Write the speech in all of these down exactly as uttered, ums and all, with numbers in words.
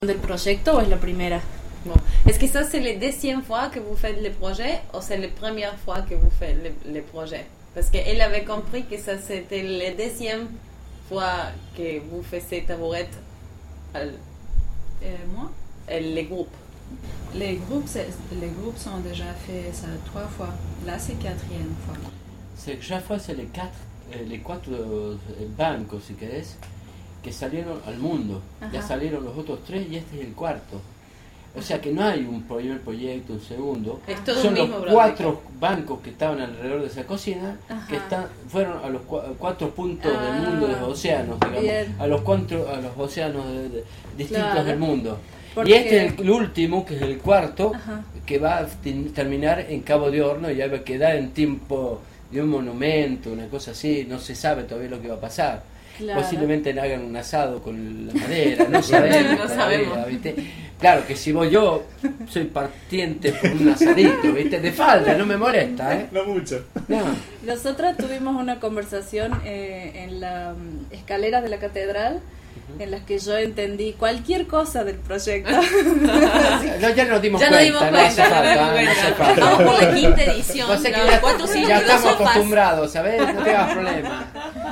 del proyecto o es la primera? Bon. Est-ce que ça c'est la deuxième fois que vous faites les projets ou c'est la première fois que vous faites les, les projets? Parce qu'elle avait compris que ça c'était la deuxième fois que vous faisiez Tabourette euh, moi les groupes. Les groupes, les groupes sont déjà fait ça trois fois. Là, c'est quatrième fois. C'est que chaque fois, c'est les quatre, eh, les cuatro eh, bancos, si querés, que salieron al mundo. Ajá. Ya salieron los otros tres y este es el cuarto. O sea que no hay un primer proyecto, un segundo. Es todo Son un mismo los cuatro proyecto. Bancos que estaban alrededor de esa cocina, ajá, que están, fueron a los cu cuatro puntos ah, del mundo de los océanos, digamos, a los cuatro, a los océanos de, de, distintos claro. del mundo. Porque... Y este es el último, que es el cuarto, ajá, que va a terminar en Cabo de Horno y ya va a quedar en tiempo de un monumento, una cosa así. No se sabe todavía lo que va a pasar. Claro. Posiblemente hagan un asado con la madera, no sabemos. No sabemos. ¿Viste? Claro que si voy yo, soy partiente por un asadito, ¿viste? De falda, no me molesta, ¿eh? No mucho. No. Nosotras tuvimos una conversación eh, en la um, escalera de la catedral, en las que yo entendí cualquier cosa del proyecto. No, ya nos dimos ya cuenta, dimos no cuenta, hace falta, no hace falta. Vamos por la quinta edición. No sé que no, ya, cuatro, cinco, ya estamos sopas. acostumbrados, ¿sabes? No tengas problema.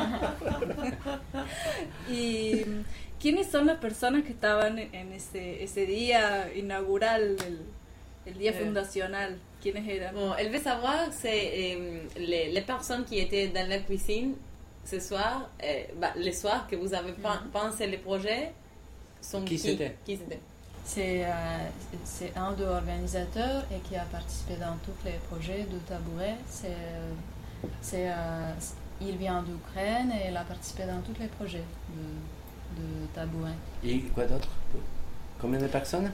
Y ¿quiénes son las personas que estaban en ese, ese día inaugural, el, el día euh, fundacional? ¿Quiénes eran? Bon, elle veut savoir, c'est euh, les, les personnes qui étaient dans la cuisine ce soir, euh, bah, le soir que vous avez mm-hmm. pensé les projets, sont qui, qui c'était? Qui c'était? C'est euh, un des organisateurs et qui a participé dans tous les projets de Tabouret. C'est, c'est, euh, il vient d'Ukraine et il a participé dans tous les projets de, de Tabouret. Et quoi d'autre? Combien de personnes?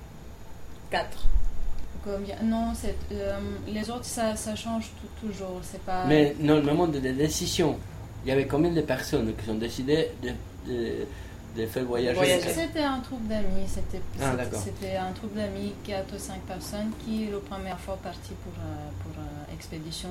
Quatre. Combien? Non, c'est, euh, les autres, ça, ça change tout, toujours. C'est pas... Mais dans le moment de la décision, il y avait combien de personnes qui ont décidé de, de, de faire voyager? voyager. C'était un groupe d'amis. C'était, ah, c'était, c'était un groupe d'amis, quatre ou cinq personnes qui, la première fois, partis pour, euh, pour euh, expédition.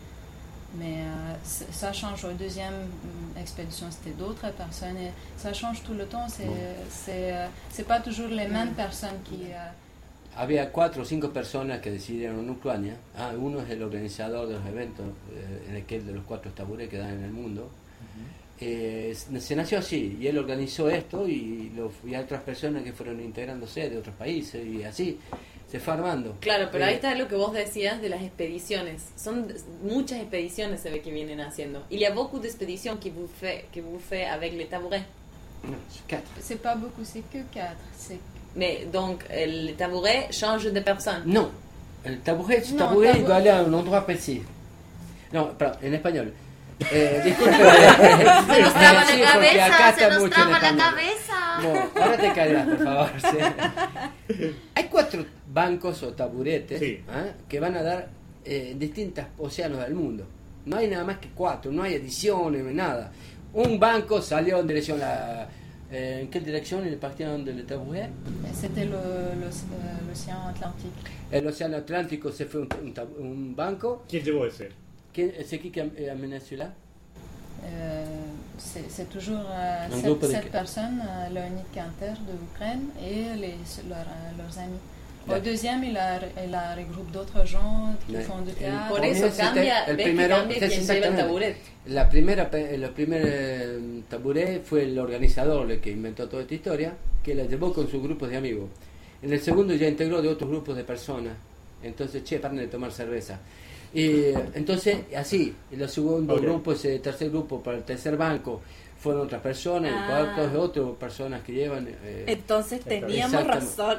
Mais euh, ça change. La deuxième euh, expédition, c'était d'autres personnes. Et ça change tout le temps. C'est, bon. c'est, euh, c'est pas toujours les mêmes mm. personnes qui... Euh, Había cuatro o cinco personas que decidieron en Ucrania. Ah, uno es el organizador de los eventos, eh, en aquel de los cuatro taburés que dan en el mundo. Uh-huh. eh, se nació así, y él organizó esto y, lo, y hay otras personas que fueron integrándose de otros países y así se fue armando. Claro, pero eh, ahí está lo que vos decías de las expediciones. Son muchas expediciones se ve que vienen haciendo. Il y a beaucoup d'expéditions que vous faites que vous faites avec les tabourets. Non, c'est quatre. C'est pas beaucoup, c'est que quatre. C'est Mais donc, le tabouret change de personne. Non, el tabouret, el tabouret il doit aller à un endroit précis. Non, pardon, en español. Eh, disculpe. Se nos traba la cabeza, se nos traba la cabeza. No, ahora te callas, por favor. Sí. Hay cuatro bancos o taburetes sí. ¿eh? que van a dar eh, en distintos océanos del mundo. No hay nada más que cuatro, no hay ediciones, nada. Un banco salió en dirección a... ¿En quelle direction il est parti de le tabouret? C'était l'océan Atlantique. El océano Atlántico se fue un, un, un banco. ¿Quién llevó ese? C'est qui qui a amené celui-là? Euh, c'est toujours euh, sept, sept personnes, euh, Leonid Kanter de l'Ukraine et les, leur, leurs amis. Au deuxième, il a, il a regroupé d'autres gens qui Mais, font du théâtre. Por eso cambia, el ves primero, que cambia quien lleva el taburet. La primera, el primer eh, taburé fue el organizador el que inventó toda esta historia, que la llevó con sus grupos de amigos. En el segundo ya integró de otros grupos de personas. Entonces, che, paren de tomar cerveza. Y entonces, así, el segundo okay. grupo, ese tercer grupo para el tercer banco, fueron otras personas, ah. y cuartos otras personas que llevan... Eh, entonces teníamos razón.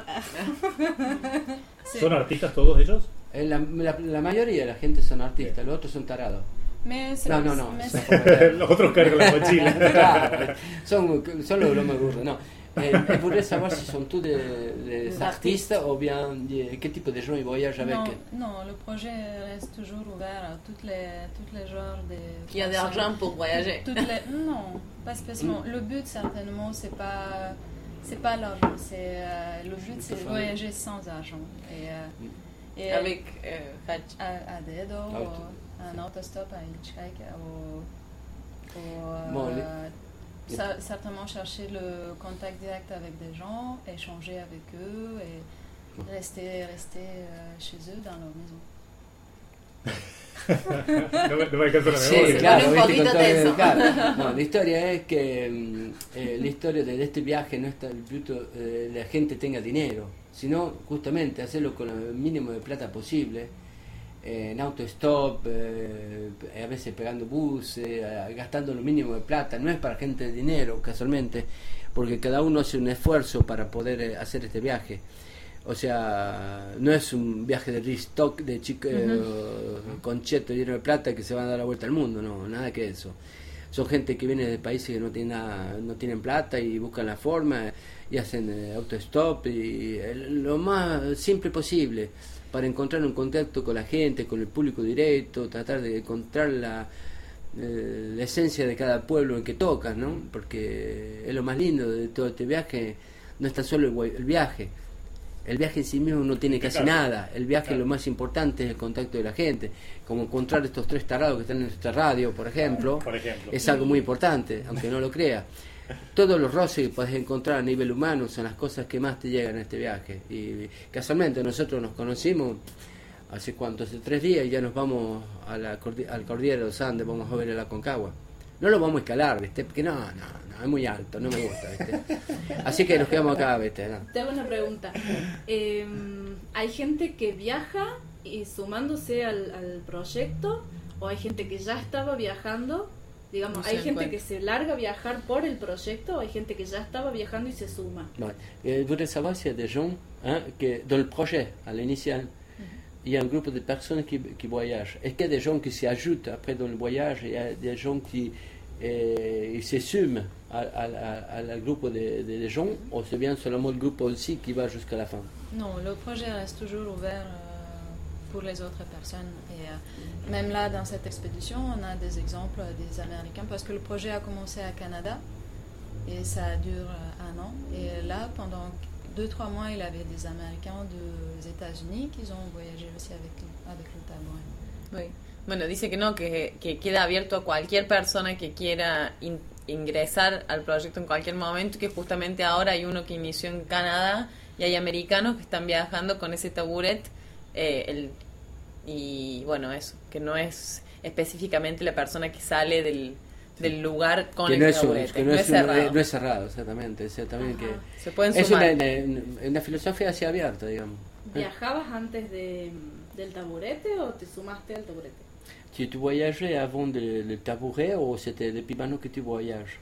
Sí. ¿Son artistas todos ellos? Eh, la, la, la mayoría de la gente son artistas, sí. Los otros son tarados. Me no, no, no. Los otros cargan la mochila. Claro, son, son los más burros, no. Eh, je voudrais savoir si sont tous des, des artistes ou bien des, quel type de gens ils voyagent avec. Non, non, le projet reste toujours ouvert à toutes les, toutes les genres de... Il y a de l'argent pour voyager. Toutes les, non, pas spécialement. Mm. Le but, certainement, c'est pas, c'est pas l'argent. C'est, euh, le but, c'est de voyager sans argent. Et, euh, et avec euh, à, à Dedo, un autostop à Hitchhike, au... au bon, euh, Ça, certainement chercher le contact direct avec des gens, échanger avec eux et rester, rester euh, chez eux dans leur maison. no, me, no me alcanza la Sí, memoria. claro, Un viste, poquito con todo tenso. el- claro. No, la historia es que mm, eh, la historia de este viaje no es tan bruto, eh, la gente tenga dinero, sino justamente hacerlo con el mínimo de plata posible, eh, en autostop, eh, a veces pegando buses, eh, gastando lo mínimo de plata. No es para gente de dinero, casualmente, porque cada uno hace un esfuerzo para poder eh, hacer este viaje. O sea, no es un viaje de restock de chicos uh-huh. con cheto lleno de plata que se van a dar la vuelta al mundo, no, nada que eso. Son gente que viene de países que no tienen nada, no tienen plata y buscan la forma y hacen eh, autostop y eh, lo más simple posible para encontrar un contacto con la gente, con el público directo, tratar de encontrar la, eh, la esencia de cada pueblo en que tocas, ¿no? Porque es lo más lindo de todo este viaje, no está solo el, el viaje. El viaje en sí mismo no tiene casi claro. nada. El viaje claro. lo más importante es el contacto de la gente. Como encontrar estos tres tarados que están en esta radio, por ejemplo, por ejemplo. es algo muy importante, aunque no lo crea. Todos los roces que puedes encontrar a nivel humano son las cosas que más te llegan a este viaje. Y casualmente nosotros nos conocimos hace cuánto, hace tres días y ya nos vamos a la al cordillera de los Andes, vamos a ver el Aconcagua. No lo vamos a escalar, ¿viste? Porque no, no, no, es muy alto, no me gusta, ¿viste? Así que nos quedamos acá, ¿viste? ¿No? Te hago una pregunta. Eh, ¿Hay gente que viaja y sumándose al, al proyecto? ¿O hay gente que ya estaba viajando? Digamos, no ¿hay gente cuál. que se larga a viajar por el proyecto o hay gente que ya estaba viajando y se suma? Ouais. Je voudrais savoir s'il y a des gens hein, que, dans le projet, à l'initial, il y a un groupe de personnes qui, qui voyagent. Est-ce qu'il y a des gens qui s'y ajoutent après dans le voyage? Il y a des gens qui eh, se sument al grupo de, de, de gens ou c'est bien seulement le groupe aussi qui va jusqu'à la fin? Non, le projet reste toujours ouvert euh, pour les autres personnes. Et euh, même là, dans cette expédition, on a des exemples des Américains parce que le projet a commencé à Canada et ça dure un an. Et là, pendant deux, trois mois, il y avait des Américains des États-Unis qui ont voyagé aussi avec, avec le tabouret. Oui. Bueno, dice que no, que, que queda abierto a cualquier persona que quiera in, ingresar al proyecto en cualquier momento, que justamente ahora hay uno que inició en Canadá y hay americanos que están viajando con ese taburet. Eh, el, y bueno, eso, que no es específicamente la persona que sale del... del lugar con que el no es, taburete, que no, no es, es cerrado. No es cerrado, exactamente. exactamente que se pueden es sumar. Una, una, una filosofía así abierta, digamos. ¿Viajabas antes de, del taburete o te sumaste al taburete? Si tu voyageais avant le, le tabouret ou c'était depuis maintenant que tu voyages?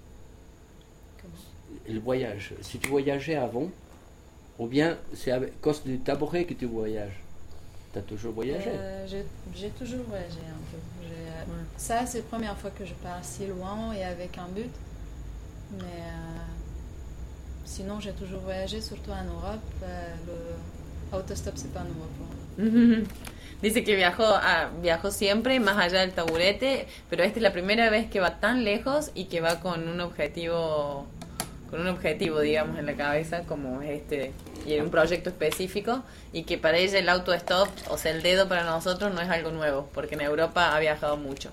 Le voyage. Si tu voyageais avant, ou bien c'est à cause du tabouret que tu voyages? Tu as toujours voyagé? euh, J'ai toujours voyagé un peu. Euh, ouais. Ça, c'est la première fois que je pars si loin et avec un but. Mais euh, sinon, j'ai toujours voyagé, surtout en Europe. Euh, le autostop, c'est pas nouveau pour moi. Dice que viajó, ah, viajó siempre, más allá del taburete, pero esta es la primera vez que va tan lejos y que va con un objetivo, con un objetivo, digamos, en la cabeza, como este, y en un proyecto específico, y que para ella el autostop, o sea, el dedo para nosotros no es algo nuevo, porque en Europa ha viajado mucho.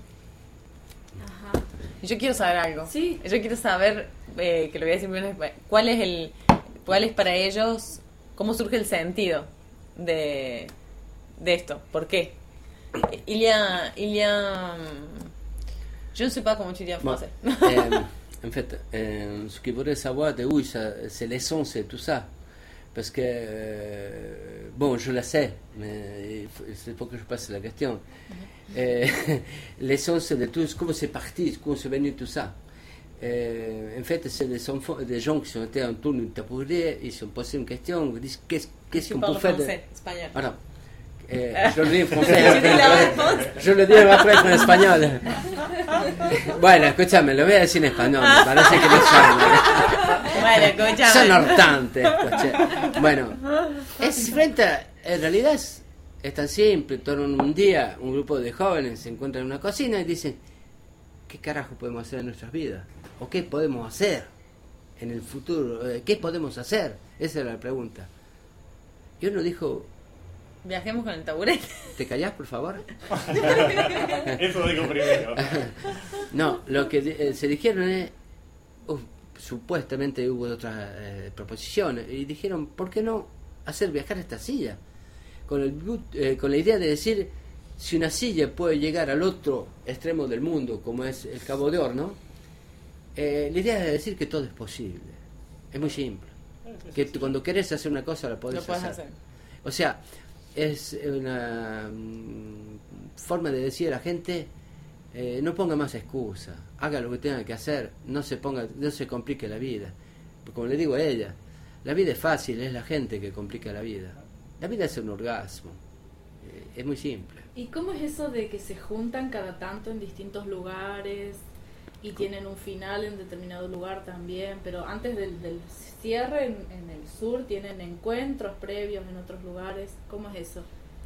Ajá. Y yo quiero saber algo. Sí. Yo quiero saber, eh, que lo voy a decir primero, cuál es el, cuál es para ellos, cómo surge el sentido de, de esto, ¿por qué? Il y a, il y a, je ne sais pas comment tu dis en français. Bon, euh, en fait, euh, ce que je voudrais savoir de où c'est l'essence et tout ça. Parce que, euh, bon, je la sais, mais c'est pour que je passe la question. Mm-hmm. euh, L'essence de tout, comment c'est parti, comment c'est venu tout ça. Euh, en fait, c'est des enfants, des gens qui sont été autour du tabouret, ils se sont posé une question, ils disent qu'est-ce qu'est-ce qu'on peut faire de... espagnol. Voilà. Eh, yo lo digo en francés. Yo lo digo más en español. Bueno, escúchame, lo voy a decir en español. Me parece que no suena. Bueno, escúchame. Son hortantes. Bueno, es frente a, en realidad es, es tan simple. Todo un día, un grupo de jóvenes se encuentran en una cocina y dicen: ¿qué carajo podemos hacer en nuestras vidas? ¿O qué podemos hacer en el futuro? ¿Qué podemos hacer? Esa era la pregunta. Y uno dijo: viajemos con el taburete. ¿Te callás, por favor? Eso digo primero. No, lo que eh, se dijeron es: uh, supuestamente hubo otras eh, proposiciones y dijeron, ¿por qué no hacer viajar esta silla? Con, el, eh, con la idea de decir, si una silla puede llegar al otro extremo del mundo, como es el Cabo de Horno, eh, la idea es decir que todo es posible. Es muy simple. Que tú, cuando querés hacer una cosa la podés Lo hacer. hacer. O sea, es una um, forma de decir a la gente, eh, no ponga más excusa, haga lo que tenga que hacer, no se ponga, no se complique la vida. Como le digo a ella, la vida es fácil, es la gente que complica la vida. La vida es un orgasmo, eh, es muy simple. ¿Y cómo es eso de que se juntan cada tanto en distintos lugares y tienen un final en determinado lugar también? Pero antes del, del cierre en, en el sur tienen encuentros previos en otros lugares. ¿Cómo es eso?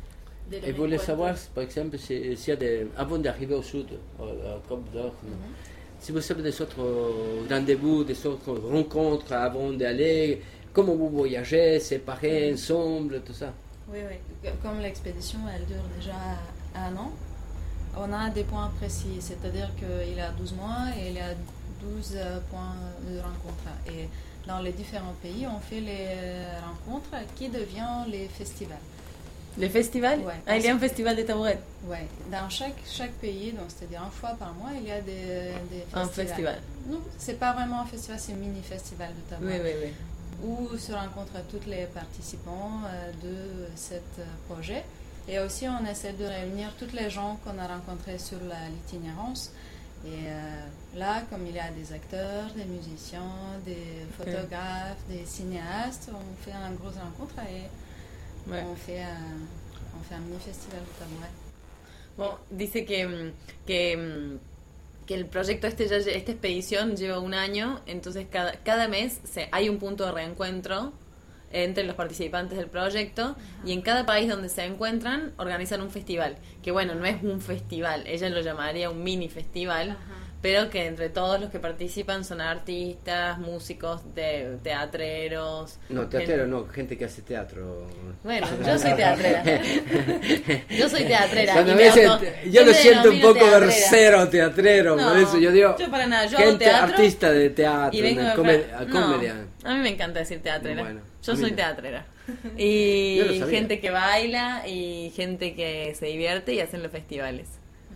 De Et vous voulez savoir, par exemple, si, si y a des, avant d'arriver au sud, au Cap d'Or, mm-hmm. si vous avez des autres rendez-vous, des autres rencontres avant d'aller, comment vous voyagez, séparés, ensemble, tout ça? Oui, oui. Comme l'expédition, elle dure déjà un an, on a des points précis, c'est-à-dire qu'il y a douze mois et il y a douze points de rencontre. Et dans les différents pays, on fait les rencontres qui deviennent les festivals. Les festivals? Ouais. Ah, il y a un festival de tabouret? Oui. Dans chaque, chaque pays, donc c'est-à-dire une fois par mois, il y a des, des festivals. Un festival? Non, c'est pas vraiment un festival, c'est un mini-festival de tabouret. Oui, oui, oui. Où se rencontrent tous les participants euh, de ce euh, projet. Et aussi, on essaie de réunir tous les gens qu'on a rencontrés sur la, l'itinérance. Et euh, là, comme il y a des acteurs, des musiciens, des photographes, okay. des cinéastes, on fait une grosse rencontre et ouais. on, fait un, on fait un mini-festival de tabouret. Bon, dice que... que que el proyecto este ya, esta expedición lleva un año, entonces cada, cada mes se, hay un punto de reencuentro entre los participantes del proyecto. Ajá. Y en cada país donde se encuentran organizan un festival, que bueno, no es un festival, ella lo llamaría un mini festival. Ajá. Pero que entre todos los que participan son artistas, músicos, de teatreros. No, teatreros no, gente que hace teatro. Bueno, yo soy teatrera. Yo soy teatrera. Cuando me dicen, auto, yo, yo lo siento un poco teatrera. Versero, teatrero, no, por eso yo digo. Yo para nada, yo gente, hago teatro. Artista de teatro, y vengo de de comedia. No, a mí me encanta decir teatrera. Bueno, yo soy no. teatrera. Y gente que baila y gente que se divierte y hacen los festivales.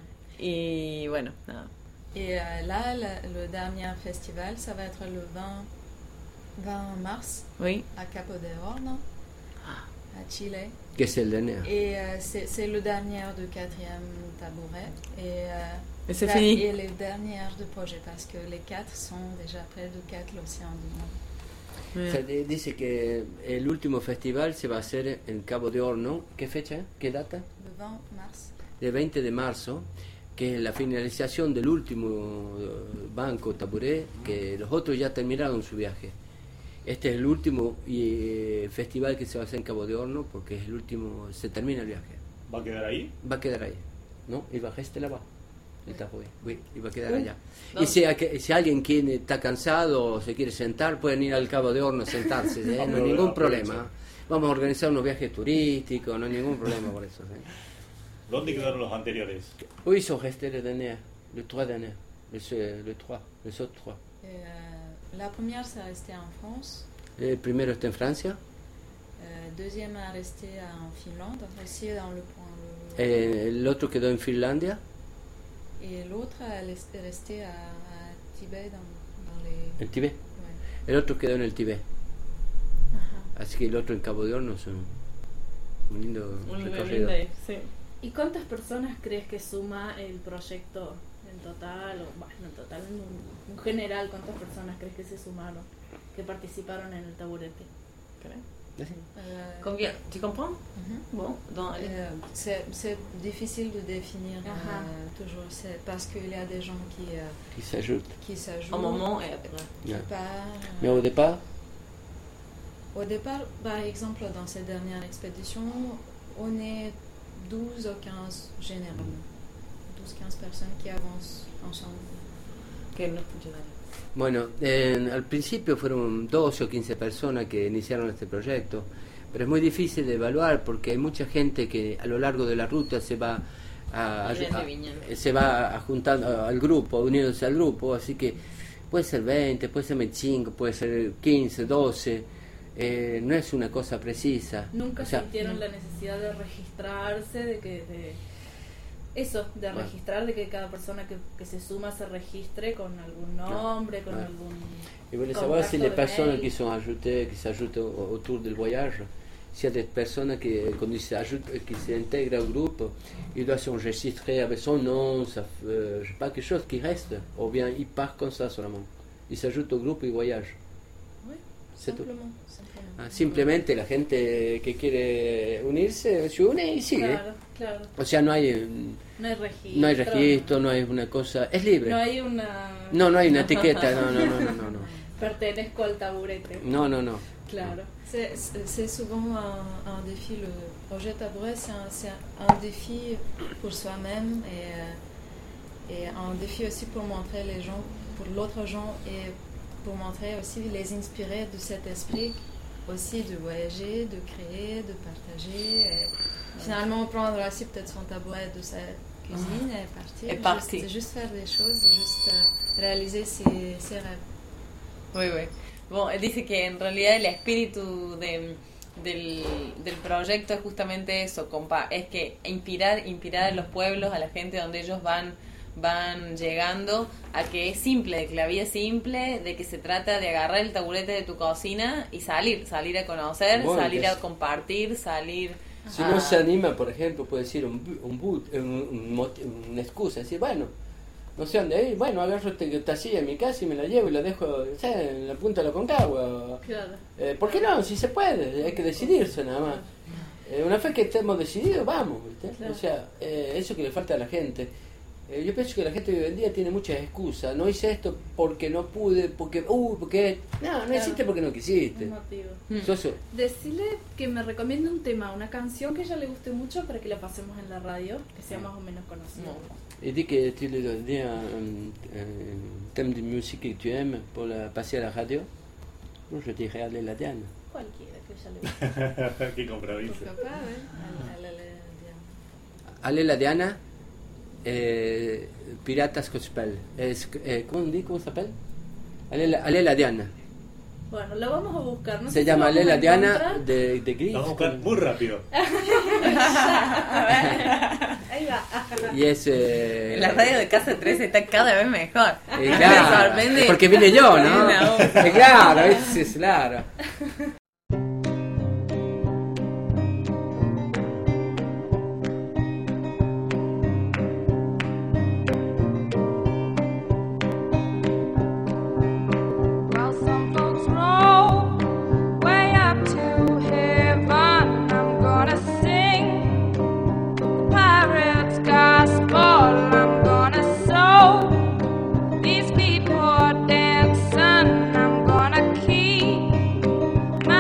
Y bueno, nada. Et euh, là, la, le dernier festival, ça va être le vingt mars, oui. à Cabo de Horno, à Chile. Que c'est le dernier. Et euh, c'est, c'est le dernier du quatrième tabouret. Et, euh, et c'est fini. Et le dernier du projet, parce que les quatre sont déjà près de quatre l'océan du monde. Oui. O sea, dice que el último festival se va a hacer en Cabo de Horno. ¿Qué fecha? ¿Qué data? Le vingt mars. El veinte de marzo. Que es la finalización del último banco Taburé, que los otros ya terminaron su viaje. Este es el último y, eh, festival que se va a hacer en Cabo de Horno, porque es el último, se termina el viaje. ¿Va a quedar ahí? Va a quedar ahí, ¿no? Il va rester là-bas, el Taburé, oui, y va a quedar uh, allá. No. Y si, si alguien quiere, está cansado o se quiere sentar, pueden ir al Cabo de Horno a sentarse, ¿eh? No hay ningún problema. Vamos a organizar unos viajes turísticos, no hay ningún problema por eso, ¿eh? ¿Dónde quedaron los anteriores? Oui, ils sont restés les derniers, les trois derniers, les, les trois, les autres trois. Et, euh, la première, c'est resté en France. El primero está en Francia. Euh, deuxième a resté en Finlande, aussi dans le point. Le... Eh, el otro quedó en Finlandia. Et l'autre est resté à, à Tibet, dans, dans les... ¿En Tibet? Ouais. El otro quedó en el Tibet. Ajá. Así que el otro en Cabo de Horno es un, un lindo un recorrido. Lindo, sí. ¿Y cuántas personas crees que suma el proyecto en total? O bueno, en total, en, en general, ¿cuántas personas crees que se sumaron, que participaron en el taburete? ¿Sí? Euh, Combien? Tu comprends? mm-hmm. Bon, dans les... euh, c'est, c'est difficile de définir euh, toujours, c'est parce qu'il y a des gens qui, euh, qui s'ajoutent. Qui s'ajoutent. Un moment et après. Qui Yeah. part, euh, Mais au départ, Au départ, par exemple, dans cette dernière expédition, on est douze ou quinze généralement. douze quinze personnes qui avancent ensemble. Que no escucho nada. bueno, eh, al principio fueron doce o quince personas que iniciaron este proyecto, pero es muy difícil de evaluar porque hay mucha gente que a lo largo de la ruta se va a, a, a, se va juntando al grupo, uniéndose al grupo, así que puede ser veinte, puede ser veinticinco, puede ser quince, doce, eh, no es una cosa precisa. Nunca o sea, sintieron la necesidad de registrarse, de que de eso, de bueno. registrar, de que cada persona que, que se suma se registre con algún nombre, con bueno. algún... Et vous voulez savoir si les personnes mail. qui sont ajoutées, qui s'ajoutent autour du voyage, s'il y a des personnes qui, quand ils s'ajoutent, qui s'intègrent au groupe, ils doivent s'enregistrer avec son nom, ça, euh, je sais pas, quelque chose qui reste, ou bien ils partent comme ça seulement. Ils s'ajoutent au groupe et voyagent. Oui, c'est simplement. tout. Simplement. Ah, simplemente la gente que quiere unirse se une y sigue. Claro, claro. O sea, no hay, no hay registro, no hay registro, no hay una cosa, es libre. No hay una... No, no hay una etiqueta, no, no, no, no, no. no. Pertenezco al taburete. No, no, no. Claro. C'est, c'est souvent un, un défi, le projet Tabouret, c'est un, c'est un défi pour soi-même et, et un défi aussi pour montrer les gens, pour l'autre gens et pour montrer aussi, les inspirer de cet esprit aussi de voyager, de créer, de partager. Et finalement, prendre aussi peut-être son tabouret de sa cuisine et partir. Et partir. Juste, juste faire des choses, juste uh, réaliser ses, ses rêves. Oui, oui. Bon, dice que en realidad el espíritu de, del, del proyecto es justamente eso, compa, es que inspirar, inspirar a los pueblos, a la gente donde ellos van van llegando a que es simple, que la vida es simple, de que se trata de agarrar el taburete de tu cocina y salir, salir a conocer, bueno, salir a compartir, salir... Si a... uno se anima, por ejemplo, puede decir un, un, un, un, un, una excusa, decir, bueno, no sé dónde ir, bueno, agarro esta tacilla en mi casa y me la llevo y la dejo, o sea, en la punta de la Concagua. Claro. Eh, ¿Por qué no? Si se puede, hay que decidirse nada más. Eh, una vez que estemos decididos, vamos, ¿viste? Claro. O sea, eh, eso que le falta a la gente. Eh, yo pienso que la gente de hoy en día tiene muchas excusas. No hice esto porque no pude, porque... Uh, porque... No, no claro. hiciste porque no quisiste. Un motivo. Mm. Soso. Decirle que me recomiende un tema, una canción que a ella le guste mucho para que la pasemos en la radio, que sea más o menos conocida. Et dis que tu lui donnes un, un thème de musique que tu aimes pour la passer à la radio. Bon, je dirais Aléla Diana. Cualquiera que a ella le guste. Qué compromiso. Aléla Diana. Eh, Piratas Gospel. Es, eh, ¿Cómo dit? ¿Cómo se s'appelle? Aléla Diana. Bueno, la vamos a buscar. No se sé llama si Aléla Diana de, de Gris. La vamos a buscar muy rápido. Ahí va. Y es. Eh, la radio de Casa trece está cada vez mejor. Eh, claro, me sorprende. Porque vine yo, ¿no? Eh, claro, es, es claro. These people are dancing, I'm gonna keep my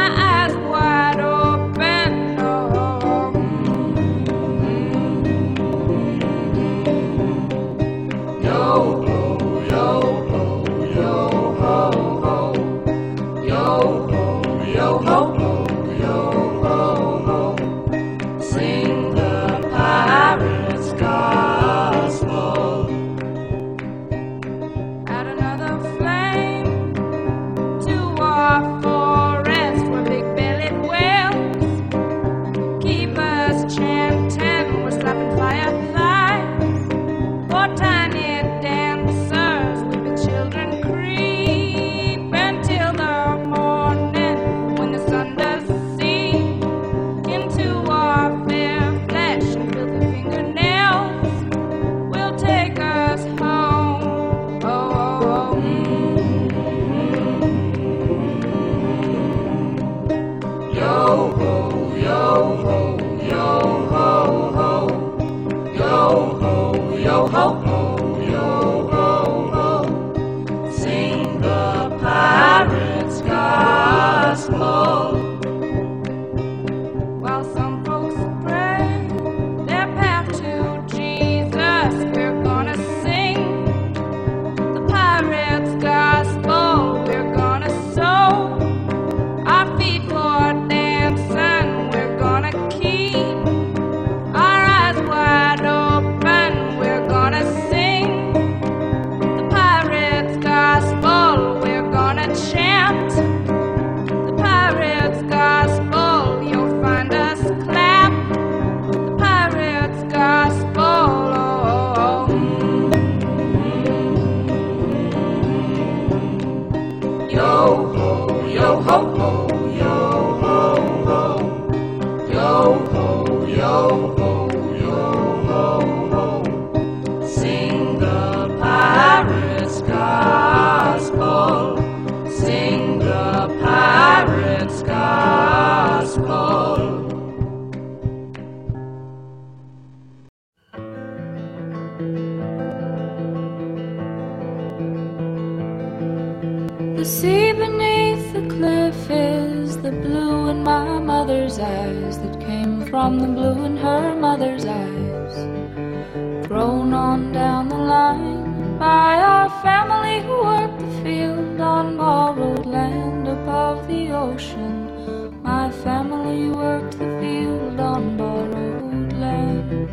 my mother's eyes that came from the blue in her mother's eyes. Thrown on down the line by our family who worked the field on borrowed land above the ocean. My family worked the field on borrowed land.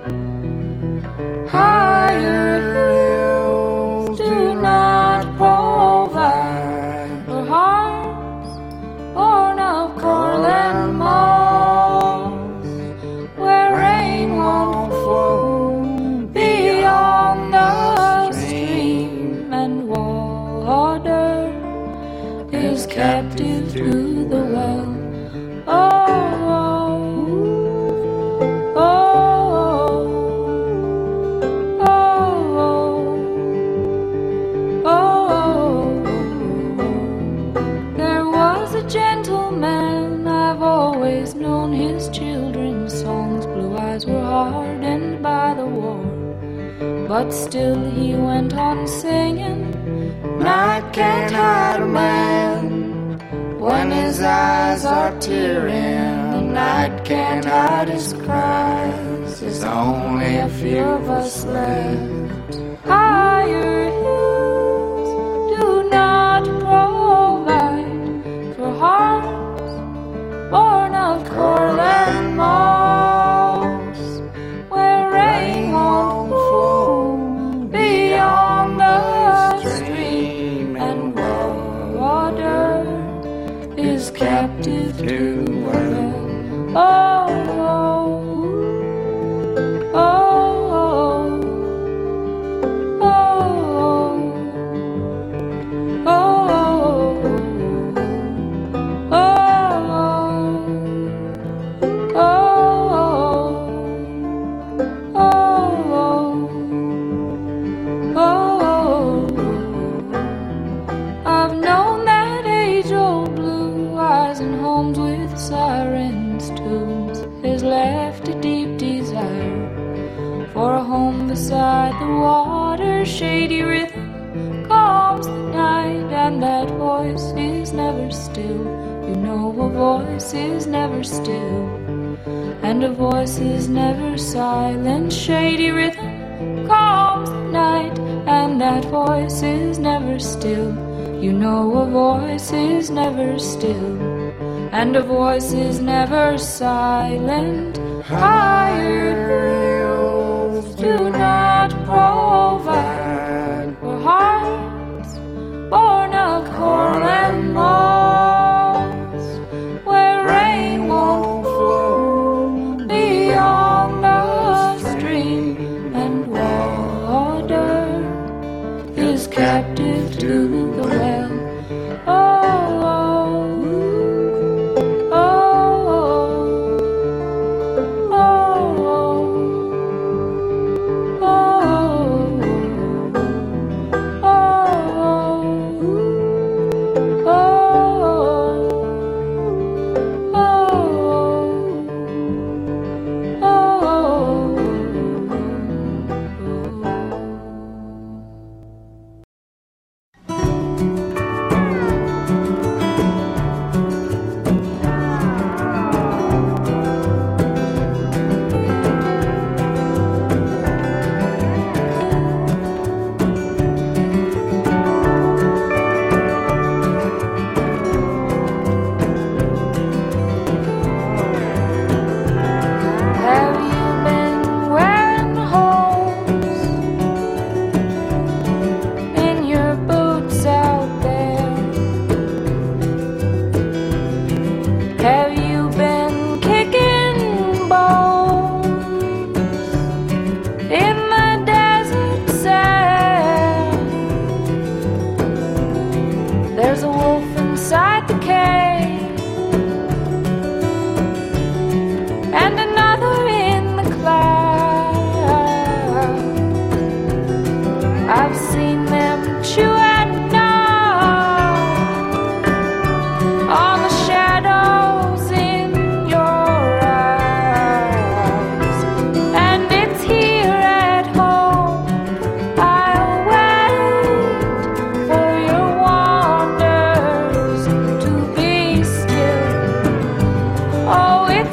Higher hills do not provide for hearts born of coral and moss, where rain won't flow beyond the stream, and water is captive to the well. Oh, oh, oh, oh, oh. There was a gentleman, I've always known his children's songs. Blue eyes were hardened by the war, but still he went on singing. Night can't hide a man when his eyes are tearing. The night can't hide his cries. There's only a few of us left. Higher hills do not provide for hearts born of coral and moss, where rain won't flow beyond the stream, and water is captive to the well. Oh, oh, oh, oh, oh, oh, oh, oh. I've known that age-old blue eyes in homes with sirens' tunes has left a deep desire for a home beside the water. Shady rhythm calms the night, and that voice is never still. You know a voice is never still, and a voice is never silent. Shady rhythm calms the night, and that voice is never still. You know a voice is never still, and a voice is never silent. Higher hills do not provide for hearts born of coral and moss, where rain won't flow beyond the stream, and water is captive to the well. Oh, oh,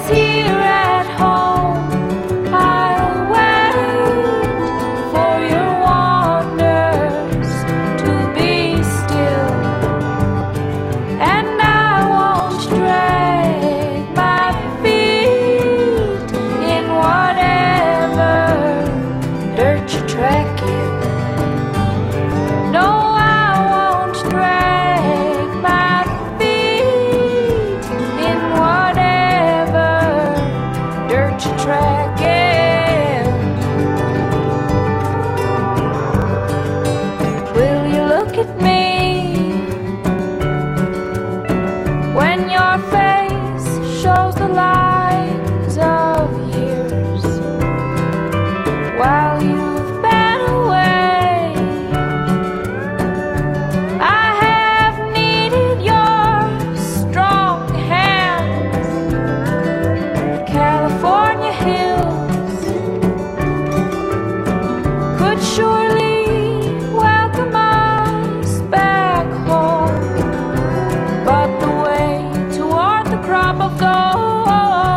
it's here at home. I'll wait for your wonders to be still, and I won't drag my feet in whatever dirt you track in. No, I won't drag my feet in whatever dirt you track in. Will you look at me when your face shows the lines of years while you've been away? I have needed your strong hands. California hills could surely welcome us back home, but the way toward the crop of gold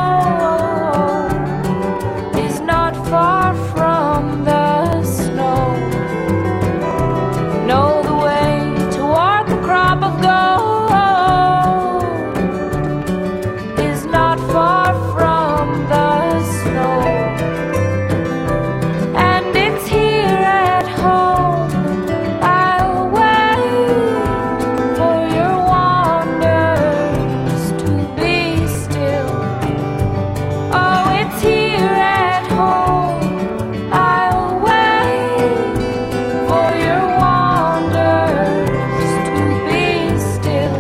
is not far from the snow. No, the way toward the crop of gold is not far from the snow. And it's here at home. I'll wait for your wonders to be still. Oh, it's here at home. I'll wait for your wonders to be still,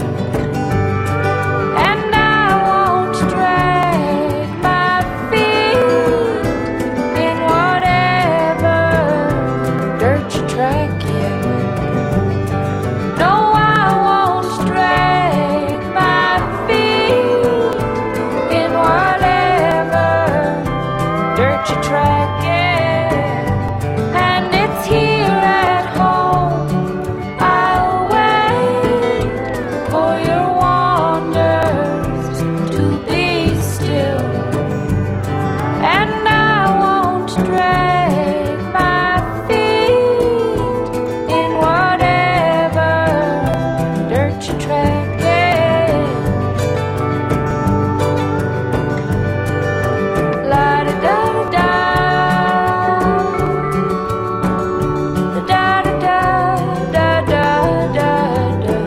and I won't drag my feet in whatever dirt you track in. No, I won't drag my feet in whatever dirt you track in. And it's here at home. I'll wait for your wonders to be still, and I won't drag my feet in whatever dirt you track in. La da da da da. Da da da da da da da.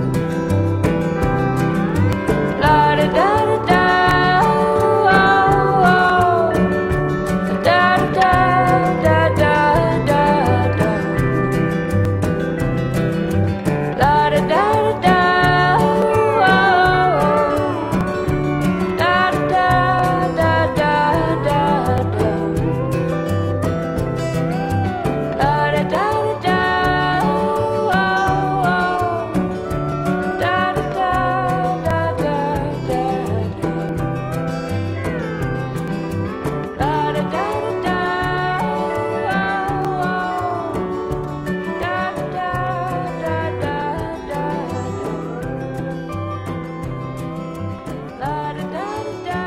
La da da da da. Oh, oh. Da da da da da da. La da da da. Oh, oh. Da da da da da da. La da da da da. Oh, oh. Da da da da da da. La da da da da. Oh, oh. Da da da da da da. La da da da da.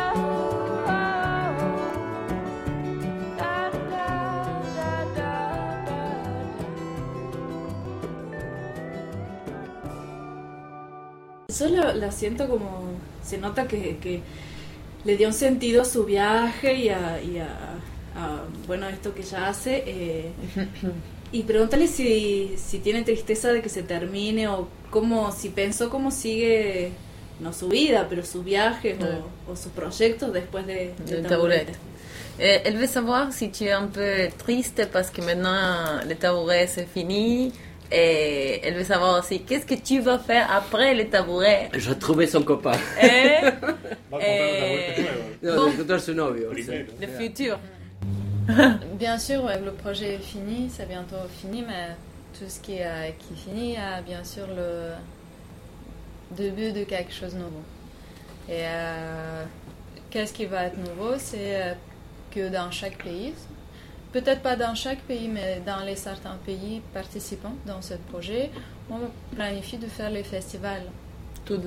Yo la, la siento como, se nota que, que le dio un sentido a su viaje y a, y a, a bueno, esto que ella hace. Eh, y pregúntale si, si tiene tristeza de que se termine o cómo, si pensó cómo sigue, no su vida, pero sus viajes Ouais. o, o sus proyectos después de, de Le Taburete. tabourette. Euh, elle veut savoir si tu es un peu triste parce que maintenant le tabouret c'est fini. Et elle veut savoir aussi qu'est-ce que tu vas faire après le tabouret. Je vais trouver son copain. Eh, Va a comprar Eh, una nueva. No, Bon. de encontrar su novio. Primero. le futur. Bien sûr, ouais, le projet est fini, c'est bientôt fini, mais tout ce qui est, qui finit a bien sûr le début de quelque chose de nouveau. Et euh, qu'est-ce qui va être nouveau? C'est euh, que dans chaque pays, peut-être pas dans chaque pays, mais dans les certains pays participants dans ce projet, on planifie de faire les festivals. Tout le...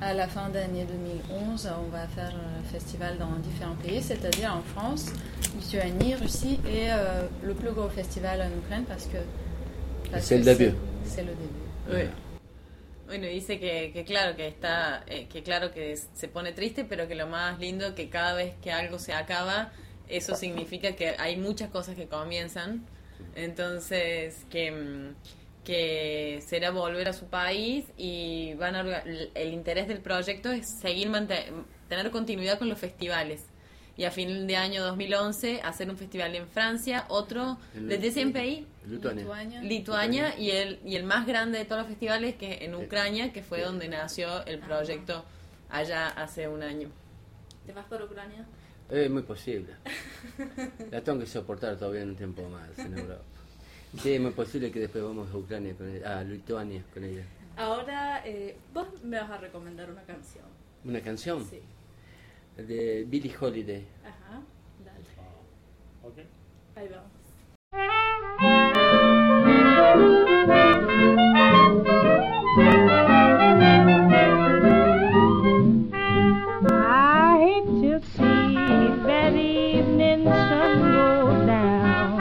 à la fin d'année deux mille onze, on va faire un festival dans différents pays, c'est-à-dire en France, Lituanie, Russie et euh, le plus gros festival en Ukraine parce que... Parce c'est que el début. C'est le début. Oui. Bueno, dice que, que claro que está, eh, que claro que se pone triste, pero que lo más lindo que cada vez que algo se acaba, eso significa que hay muchas cosas que comienzan. Entonces que, que será volver a su país y van a, el interés del proyecto es seguir mantener, tener continuidad con los festivales. Y a fin de año dos mil once hacer un festival en Francia, otro desde cien países, Lituania, Lituania y el y el más grande de todos los festivales que en Ucrania, que fue donde nació el proyecto allá hace un año. ¿Te vas por Ucrania? Es muy posible. La tengo que soportar todavía un tiempo más en Europa. Sí, es muy posible que después vamos a Ucrania con ella, a Lituania con ella. Ahora eh, vos me vas a recomendar una canción. ¿Una canción? Sí. De Billie Holiday. Ajá, dale. Uh, okay. Ahí vamos. I hate to see that evening sun go down.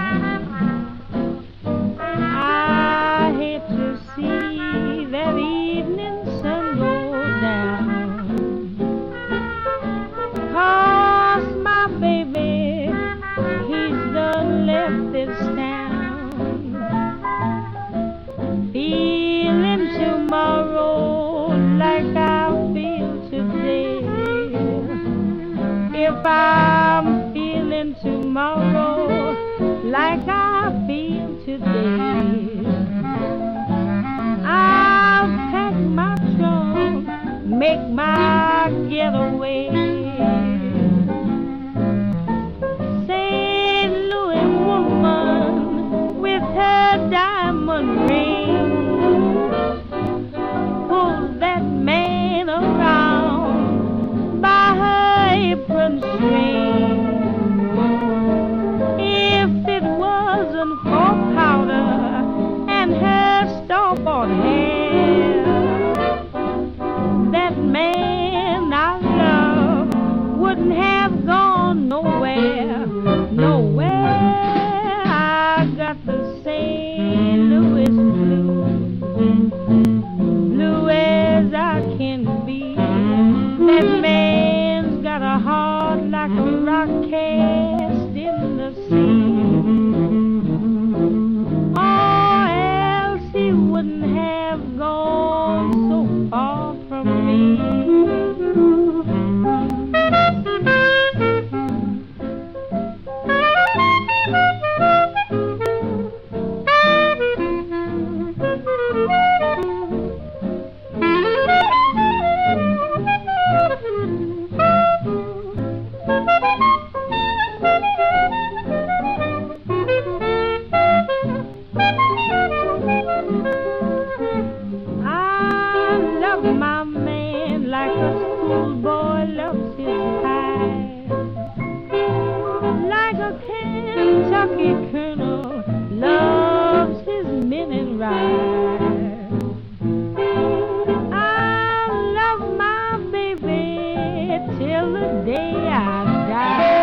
I hate to see that evening sun go down. 'Cause my baby, he's done left this town. Feeling tomorrow like I feel today. If I'm feeling tomorrow like I feel today, I'll pack my trunk, make my getaway. Saint Louis woman with her diamond ring pulls that man around by her apron string. If it wasn't for powder and her store-bought hair, that man I love wouldn't have gone nowhere, nowhere. I got the Saint Louis blues, blue as I can be. That man's got a heart like a rock cast in the sea, or else he wouldn't have gone so far from me. I love my man like a schoolboy loves his pie, like a Kentucky colonel loves his men and rye. I love my baby till the day I die.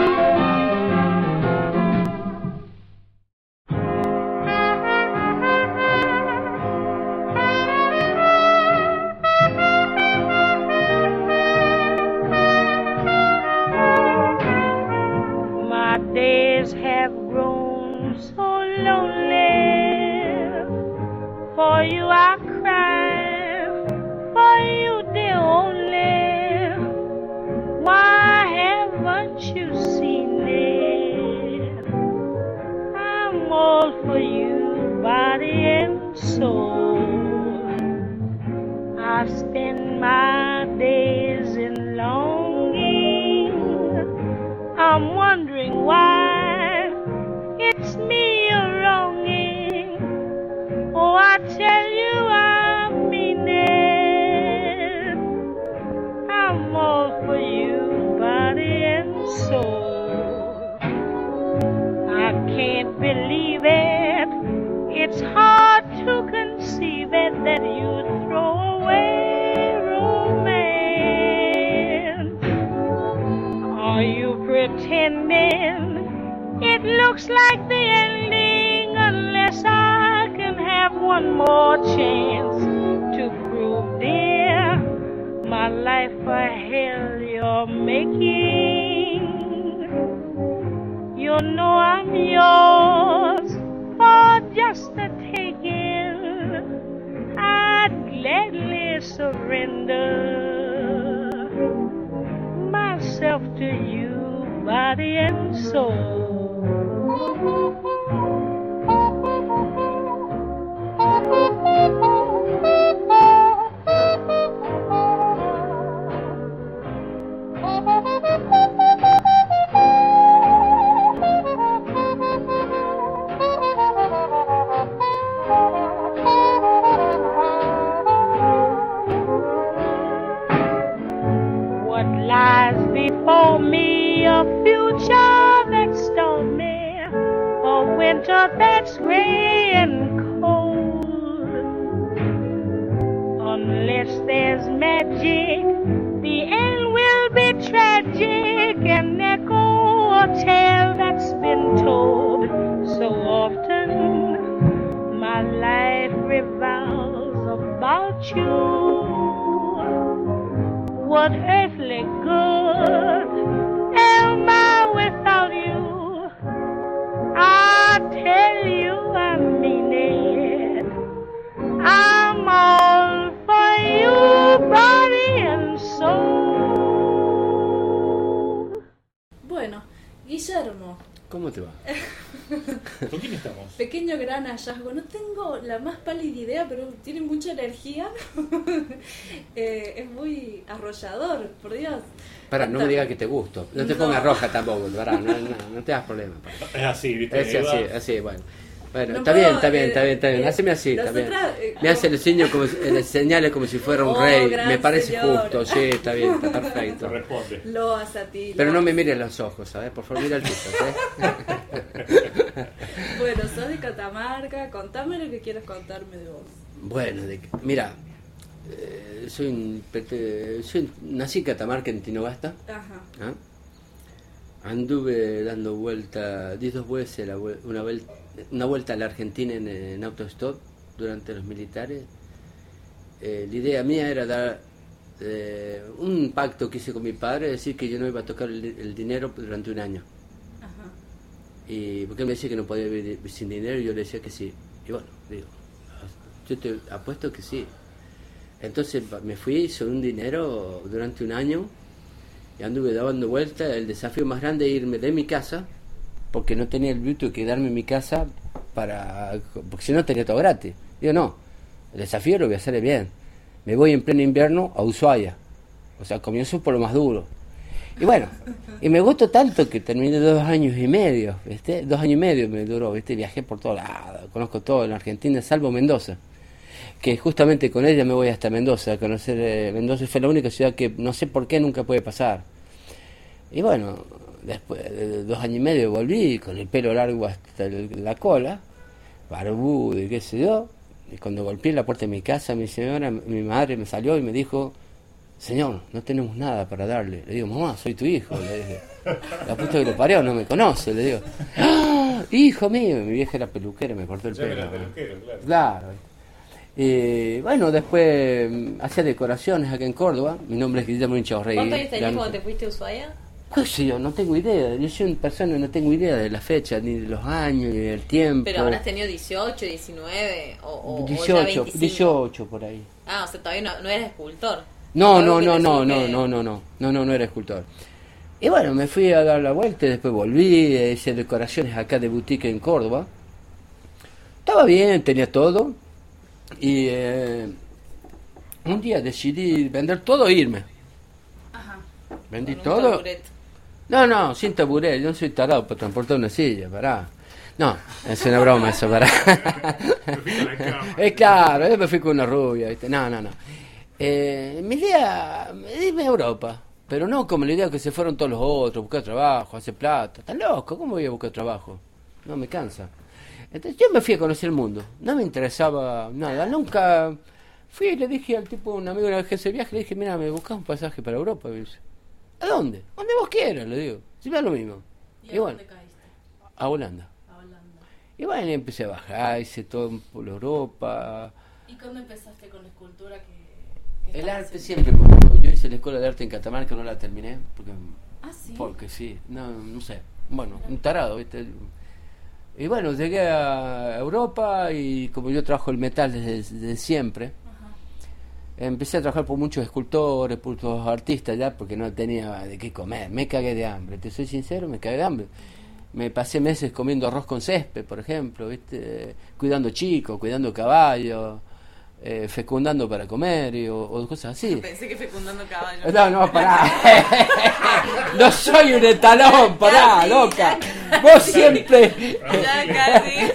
My days have grown so lonely. For you I cry, for you dear only. Why haven't you seen it? I'm all for you, body and soul. I spend my days in longing. I'm wondering why it's me you're wronging. Oh, I tell you I mean it. I'm all for you, body and soul. I can't believe it. It's hard to conceive it that you throw away romance pretending it looks like the ending unless I can have one more chance to prove, dear, my life a hell you're making. You know I'm yours for just the taking. I'd gladly surrender myself to you, body and soul. What lies before me, a future that's stormy, a winter that's gray and cold. Unless there's magic, the end will be tragic and echo a tale that's been told so often. My life revolves about you. What earthly good am I without you? I tell you I mean it. I'm all for you, body and soul. Bueno, Guillermo. ¿Cómo te va? ¿Con quién estamos? Pequeño gran hallazgo. No tengo la más pálida idea, pero tiene mucha energía. eh, es muy arrollador, por Dios. Pará, no me digas que te gusto. No te No. pongas roja tampoco, pará, no, no, no te das problema. Es así, ¿viste? Es así, así, bueno. Bueno, No está puedo, bien, está bien, eh, está bien, está bien. eh, Haceme así, está bien. nosotras, eh, Me hace el señal como si, el señales como si fuera un Oh, rey. gran Me parece señor. justo, sí, está bien, está Te perfecto. responde. Loas a ti. Pero no loas. me mires los ojos, ¿sabes? Por favor, mira el piso, ¿sabes? Bueno, sos de Catamarca. Contame lo que quieras contarme de vos. Bueno, de, mira, eh, soy un pete- soy, nací en Catamarca, en Tinogasta. Ajá. ¿Ah? Anduve dando vuelta, di dos veces la vuel- una, vuel- una vuelta a la Argentina en, en autostop durante los militares. Eh, la idea mía era dar eh, un pacto que hice con mi padre, decir que yo no iba a tocar el, el dinero durante un año. Ajá. Y porque él me decía que no podía vivir sin dinero y yo le decía que sí. Y bueno, digo, yo te apuesto que sí. Entonces me fui sobre un dinero durante un año y anduve dando vueltas. El desafío más grande era irme de mi casa, porque no tenía el bruto de quedarme en mi casa, para porque si no tenía todo gratis. Digo, no, el desafío lo voy a hacer bien. Me voy en pleno invierno a Ushuaia, o sea, comienzo por lo más duro. Y bueno, y me gustó tanto que terminé dos años y medio, ¿viste? Dos años y medio me duró, ¿viste? Viajé por todos lados, conozco todo en Argentina, salvo Mendoza, que justamente con ella me voy hasta Mendoza a conocer. eh, Mendoza fue la única ciudad que no sé por qué nunca puede pasar. Y bueno, después de dos años y medio volví con el pelo largo hasta el- la cola, barbudo y qué sé yo, y cuando golpeé la puerta de mi casa, mi señora, mi madre me salió y me dijo: señor, no tenemos nada para darle. Le digo: mamá, soy tu hijo. Le dije: la puta que lo parió, no me conoce. Le digo: ¡ah, hijo mío! Mi vieja era peluquera, me cortó el Ya pelo. era peluquero, claro. Claro. Y bueno, después mm, hacía decoraciones acá en Córdoba. Mi nombre es Guillermo Inchaurrey. ¿Cuántos años tenías cuando te fuiste a Ushuaia? ¿Qué sé yo? No tengo idea. Yo soy una persona, no tengo idea de la fecha, ni de los años, ni del tiempo. Pero habrás tenido dieciocho, diecinueve o, o, o ya dieciocho, veinticinco. dieciocho por ahí. Ah, o sea, todavía no, no eres escultor. No, Algo no, que no, te no, surge- no, no, no, no, no, no, no era escultor. Y bueno, me fui a dar la vuelta y después volví, eh, hice decoraciones acá de boutique en Córdoba. Estaba bien, tenía todo. Y eh, un día decidí vender todo e irme. Ajá. Vendí Con un todo. taburete. No, no, sin taburé, yo no soy tarado para transportar una silla, pará. No, es una broma eso, pará. Es claro, yo me fui con una rubia, ¿viste? No, no, no. Eh, mi idea, irme a Europa, pero no como la idea que se fueron todos los otros, buscar trabajo, hacer plata. Están loco, ¿cómo voy a buscar trabajo? No, me cansa. Entonces yo me fui a conocer el mundo, no me interesaba nada, nunca fui y le dije al tipo, un amigo de la agencia de viaje, le dije: mira, me buscas un pasaje para Europa. Y dice: ¿A dónde? Donde vos quieras, le digo. Si me da lo mismo. ¿Y, y a bueno, dónde caíste? A Holanda. A Holanda. Y bueno, empecé a bajar, hice todo por Europa. ¿Y cuándo empezaste con la escultura? Que, que el arte haciendo? siempre me gustó. Yo hice la escuela de arte en Catamarca, no la terminé. Porque, ah, sí. Porque sí, no, no sé. Bueno, un tarado, ¿viste? Y bueno, llegué a Europa y como yo trabajo el metal desde, desde siempre, ajá, empecé a trabajar por muchos escultores, por muchos artistas ya, porque no tenía de qué comer. Me cagué de hambre, te soy sincero, me cagué de hambre. Me pasé meses comiendo arroz con césped, por ejemplo, ¿viste? Cuidando chicos, cuidando caballos, eh, fecundando para comer y, o, o cosas así. Pensé que fecundando caballos. No, no, pará. No soy un etalón, pará, casi, loca. Ya, vos siempre. Ya casi.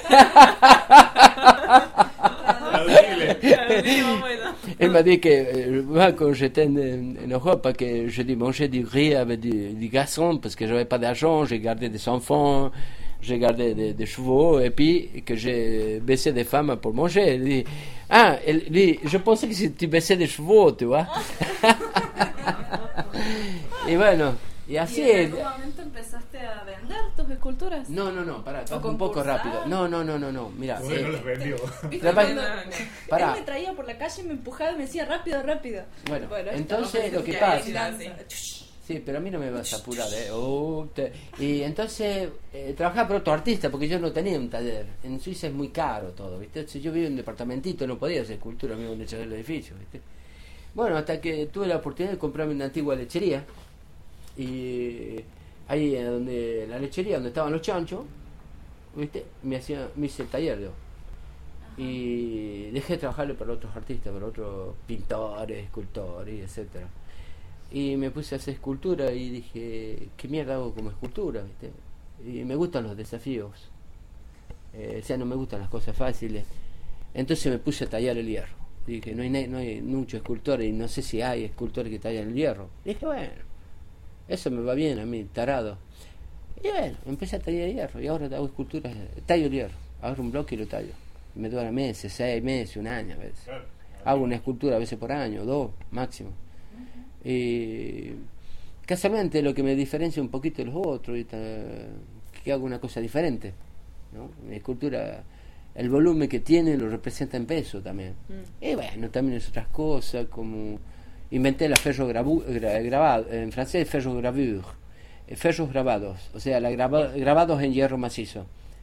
Elle m'a dit que euh, moi, quand j'étais en, en Europe, que je dis manger du riz avec du, du garçon parce que j'avais pas d'argent, j'ai gardé des enfants, j'ai gardé des, des chevaux et puis que j'ai baissé des femmes pour manger. Elle dit, ah, elle dit, je pensais que si tu baissais des chevaux, tu vois. Y bueno, y así. ¿Y en algún momento empezaste a vender tus esculturas? No, no, no, pará, un poco rápido. No, no, no, no, no, mira. Bueno, eh, los vendió. Cuando él me traía por la calle, me empujaba y me decía rápido, rápido. Bueno, bueno entonces lo que pasa. Sí, pero a mí no me vas a apurar, ¿eh? Oh, te... Y entonces eh, trabajaba por otro artista porque yo no tenía un taller. En Suiza es muy caro todo, ¿viste? Si yo vivía en un departamentito, no podía hacer escultura mismo en el edificio, ¿viste? Bueno, hasta que tuve la oportunidad de comprarme una antigua lechería. Y ahí donde la lechería donde estaban los chanchos, ¿viste? Me hacía, me hice el taller yo. Y dejé de trabajarle para otros artistas, para otros pintores, escultores, etcétera. Y me puse a hacer escultura y dije, ¿qué mierda hago como escultura? ¿Viste? Y me gustan los desafíos, eh, o sea, no me gustan las cosas fáciles. Entonces me puse a tallar el hierro. Dije, no hay, no hay muchos escultores y no sé si hay escultores que tallan el hierro. Dije, bueno, eso me va bien a mí, tarado. Y bueno, empecé a tallar hierro y ahora hago esculturas, tallo el hierro, agarro un bloque y lo tallo. Me dura meses, seis meses, un año a veces. Hago una escultura a veces por año, dos máximo. Y casualmente lo que me diferencia un poquito de los otros, que hago una cosa diferente, ¿no? Mi escultura, el volumen que tiene lo representa en peso también. Mm. Y bueno, también es otras cosas, como inventé la ferro gravu, gra, grabado, en francés ferro gravure, ferros grabados, o sea, la graba, grabados en hierro macizo.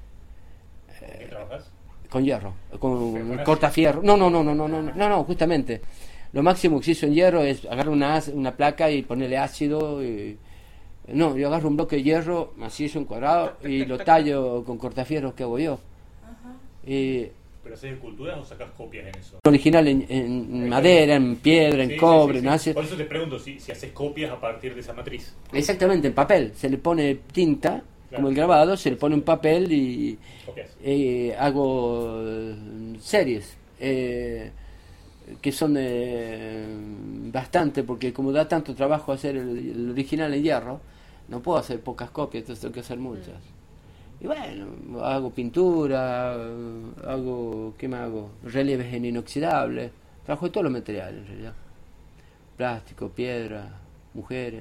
¿Qué trabajas? Con hierro, con cortafierro. No, no, no, no, no, no, no, no, justamente. Lo máximo que se hizo en hierro es agarrar una, una placa y ponerle ácido. Y, no, yo agarro un bloque de hierro macizo, un cuadrado, y lo tallo con cortafierros que hago yo. Ajá. Y, ¿pero haces esculturas o sacas copias en eso? Original en, en madera, en piedra, en sí, cobre. Sí, sí, sí. ¿No? Por eso te pregunto si, si haces copias a partir de esa matriz. Exactamente, en papel. Se le pone tinta, claro, como el grabado, se le pone un papel y eh, hago series. Eh, que son de bastante, porque como da tanto trabajo hacer el, el original en hierro, no puedo hacer pocas copias, entonces tengo que hacer muchas. Y bueno, hago pintura, hago, ¿qué más hago? Relieves en inoxidable, trabajo de todos los materiales en realidad, plástico, piedra, mujeres,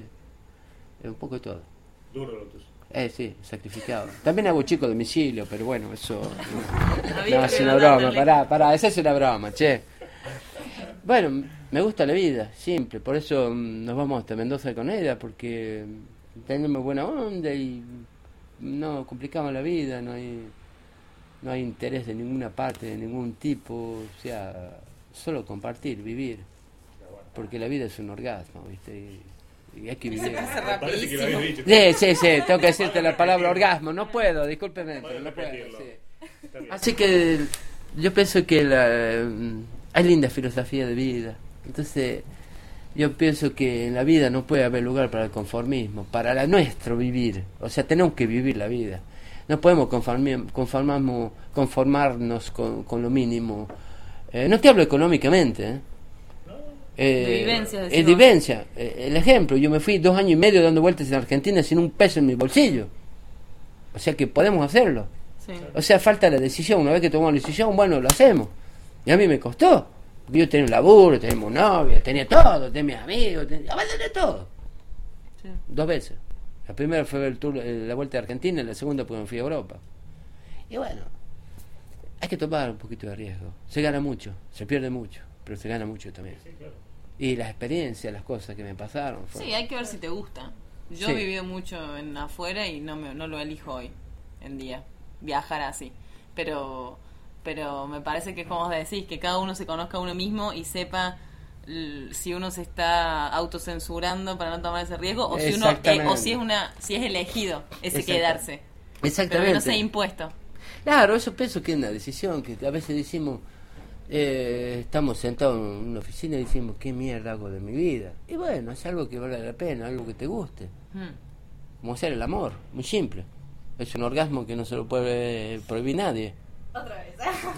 un poco de todo. Duro lo tuyo. Eh, sí, sacrificado. También hago chico domicilio, pero bueno, eso no, no es una broma, pará, pará, esa es una broma, che. Bueno, me gusta la vida, simple, por eso nos vamos hasta Mendoza con ella, porque tenemos buena onda y no complicamos la vida, no hay no hay interés de ninguna parte, de ningún tipo, o sea, solo compartir, vivir, porque la vida es un orgasmo, ¿viste? Y, y hay que vivir. Sí, sí, sí, tengo que decirte la palabra orgasmo, no puedo, discúlpeme, pero no puedo. Sí. Así que yo pienso que la... hay linda filosofía de vida. Entonces, yo pienso que en la vida no puede haber lugar para el conformismo, para la nuestro vivir. O sea, tenemos que vivir la vida. No podemos conformi- conformarnos, conformarnos con, con lo mínimo. Eh, no te hablo económicamente, ¿eh? Eh, de vivencia. Eh, de vivencia. Eh, el ejemplo, yo me fui dos años y medio dando vueltas en Argentina sin un peso en mi bolsillo. O sea que podemos hacerlo. Sí. O sea, falta la decisión. Una vez que tomamos la decisión, bueno, lo hacemos. Y a mí me costó. Yo tenía un laburo, tenía un novio, tenía todo, tenía mis amigos, tenía, abandoné todo. Sí. Dos veces. La primera fue el tour, la vuelta a Argentina, y la segunda porque me fui a Europa. Y bueno, hay que tomar un poquito de riesgo. Se gana mucho, se pierde mucho, pero se gana mucho también. Sí, claro. Y las experiencias, las cosas que me pasaron. Fue... Sí, hay que ver si te gusta. Yo Sí. he vivido mucho en afuera y no me, no lo elijo hoy en día, viajar así. Pero pero me parece que es como vos decís, que cada uno se conozca a uno mismo y sepa l- si uno se está autocensurando para no tomar ese riesgo o si uno eh, o si es una si es elegido ese Exacto. quedarse. Exactamente. Pero que no sea impuesto. Claro, eso pienso que es una decisión que a veces decimos, eh, estamos sentados en una oficina y decimos, ¿qué mierda hago de mi vida? Y bueno, es algo que vale la pena, algo que te guste. Hmm. Como hacer el amor, muy simple. Es un orgasmo que no se lo puede prohibir nadie. Otra vez.